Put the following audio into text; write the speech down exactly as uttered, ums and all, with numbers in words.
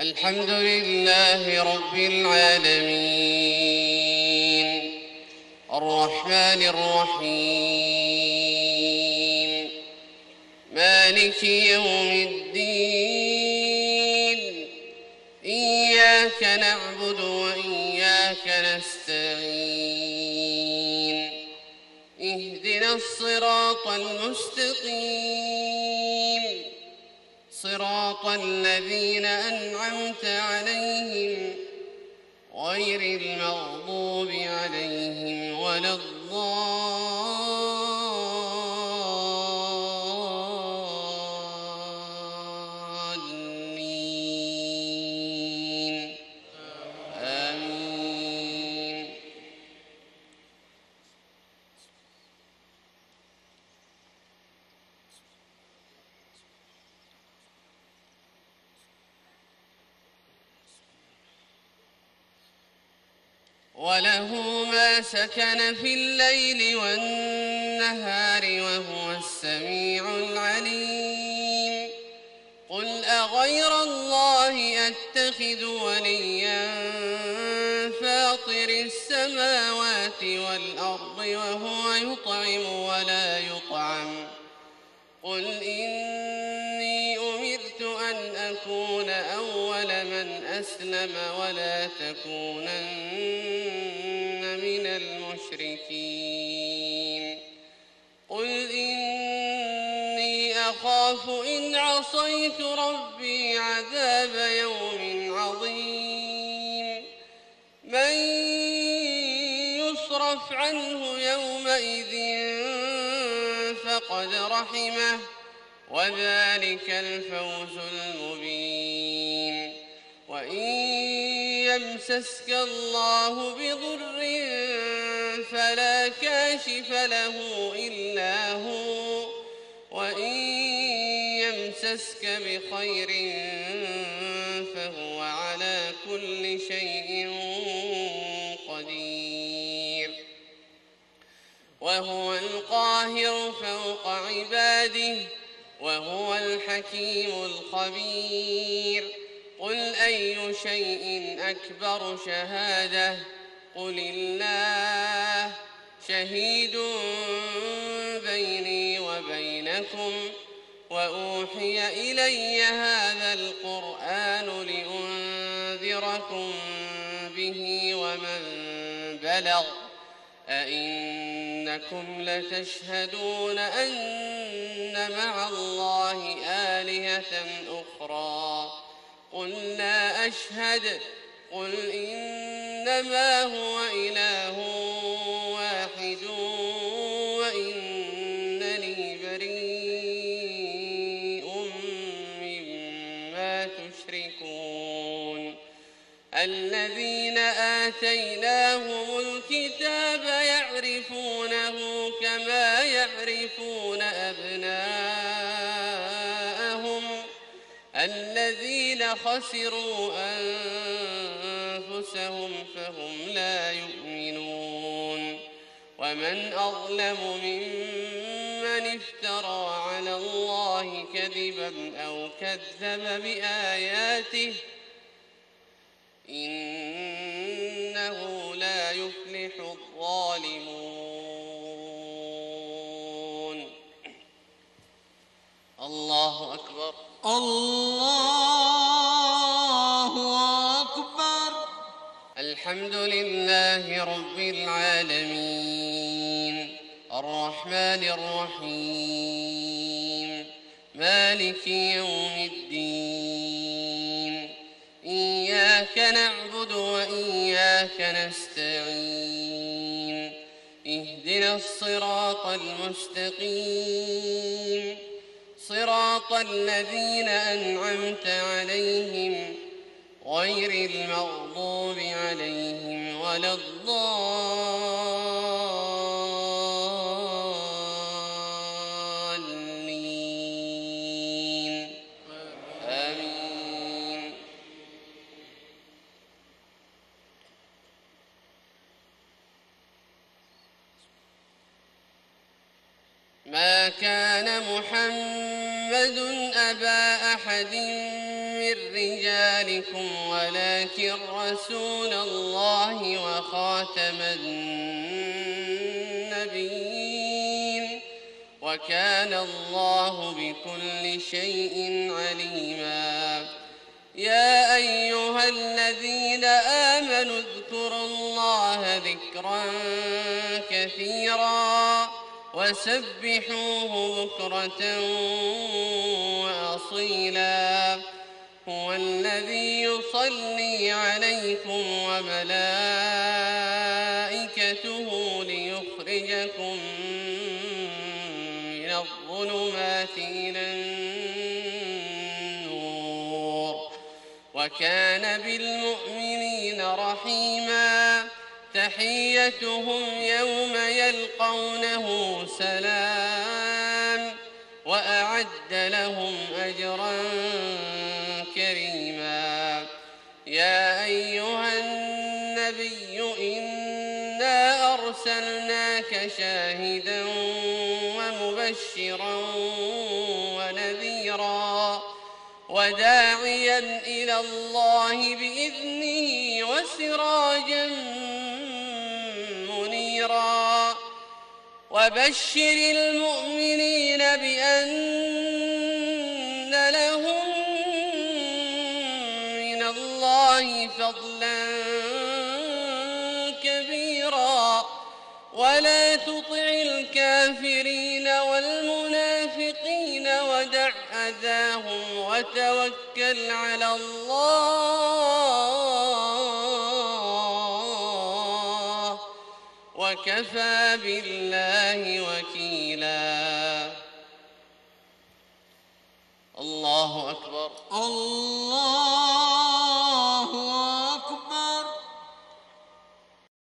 الحمد لله رب العالمين الرحمن الرحيم مالك يوم الدين إياك نعبد وإياك نستعين اهدنا الصراط المستقيم صراط الذين أنعمت عليهم غير المغضوب عليهم ولا الضالين آمين. وله ما سكن في الليل والنهار وهو السميع العليم. قل أغير الله أتخذ وليا فاطر السماوات والأرض وهو يطعم ولا يطعم قل إني أمرت أن أكون أول من أسلم ولا تكونن من المشركين. قل إني أخاف إن عصيت ربي عذاب يوم عظيم. من يصرف عنه يومئذ فقد رحمه وذلك الفوز المبين. وإن يمسسك الله بضر فلا كاشف له إلا هو وإن يمسسك بخير فهو على كل شيء قدير. وهو القاهر فوق عباده وهو الحكيم الخبير. قل أي شيء أكبر شهادة قل الله شهيد بيني وبينكم وأوحي إلي هذا القرآن لأنذركم به ومن بلغ أئنكم لتشهدون أن مع الله آلهة أخرى قل لا أشهد قل إنما هو إله واحد وإنني بريء مما تشركون. الذين آتيناهم الكتاب يعرفونه كما يعرفون أبناءهم الذين خسروا أنفسهم فهم لا يؤمنون. ومن أظلم ممن افترى على الله كذبا أو كذب بآياته إنه لا يفلح الظالمون. الله أكبر. الله أكبر. الحمد لله رب العالمين الرحمن الرحيم مالك يوم الدين إياك نعبد وإياك نستعين اهدنا الصراط المستقيم صراط الذين أنعمت عليهم غير المغضوب عليهم ولا الضالين آمين. ما كان محمد أبا أحد من رجالكم ولكن رسول الله وخاتم النبيين وكان الله بكل شيء عليما. يا أيها الذين آمنوا اذكروا الله ذكرا كثيرا وسبحوه بكرة وأصيلا. هو الذي يصلي عليكم وملائكته ليخرجكم من الظلمات إلى النور وكان بالمؤمنين رحيما. تحيتهم يوم يلقونه سلام وأعد لهم أجرا كريما. يا أيها النبي إنا أرسلناك شاهدا ومبشرا ونذيرا وداعيا إلى الله بإذنه وسراجا منيرا. وبشر المؤمنين بأن لهم من الله فضلا كبيرا ولا تطع الكافرين والمنافقين ودع أذاهم وتوكل على الله وكفى بالله وكيلا. الله أكبر. الله